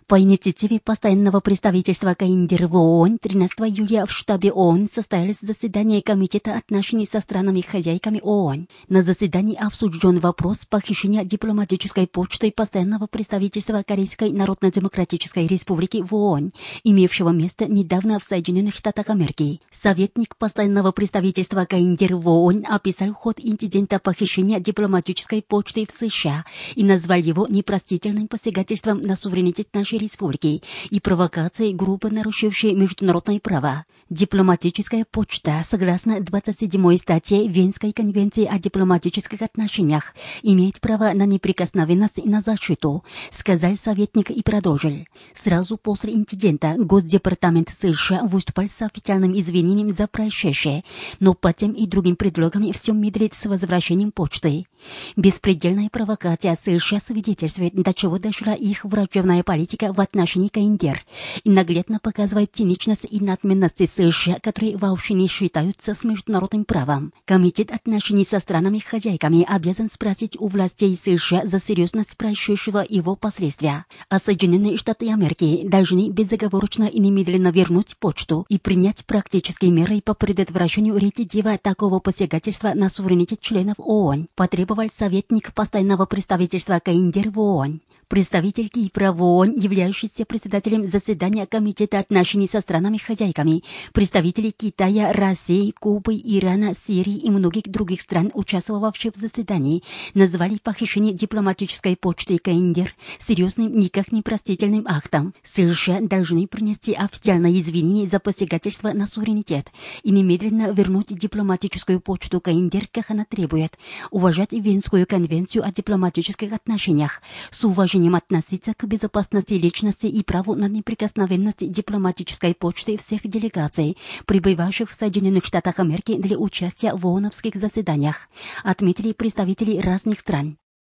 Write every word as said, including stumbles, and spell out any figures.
По инициативе постоянного представительства КНДР в ООН тринадцатого июля в штабе ООН состоялось заседание Комитета отношений со странами-хозяйками ООН. На заседании обсужден вопрос похищения дипломатической почты постоянного представительства Корейской Народно-Демократической Республики в ООН, имевшего место недавно в Соединенных Штатах Америки. Советник постоянного представительства КНДР в ООН описал ход инцидента похищения дипломатической почты в США и назвал его непростительным посягательством на суверенитет нашей республики и провокацией, грубо нарушившей международное право. Дипломатическая почта, согласно двадцать седьмой статье Венской конвенции о дипломатических отношениях, имеет право на неприкосновенность и на защиту, сказал советник и продолжил. Сразу после инцидента Госдепартамент США выступал с официальным извинением за происшедшее, но по тем и другим предлогам все медлит с возвращением почты. Беспредельная провокация США свидетельствует, до чего дошла их враждебная политика в отношении КНДР и наглядно показывает циничность и надменность США, которые вообще не считаются с международным правом. Комитет отношений со странами-хозяйками обязан спросить у властей США за серьезность происшедшего и его последствия. А Соединенные Штаты Америки должны безоговорочно и немедленно вернуть почту и принять практические меры по предотвращению рецидива такого посягательства на суверенитет членов ООН, потребовал советник постоянного представительства КНДР в ООН. Представитель Кипра в ООН, являющийся председателем заседания Комитета отношений со странами-хозяйками, представители Китая, России, Кубы, Ирана, Сирии и многих других стран, участвовавших в заседании, назвали похищение дипломатической почты КНДР серьезным, никак непростительным актом. США должны принести официальное извинение за посягательство на суверенитет и немедленно вернуть дипломатическую почту КНДР, как она требует, уважать Венскую конвенцию о дипломатических отношениях, с уважением относиться к безопасности личности и праву на неприкосновенность дипломатической почты всех делегаций, прибывавших в Соединенных Штатах Америки для участия в ООНовских заседаниях, отметили представители разных стран.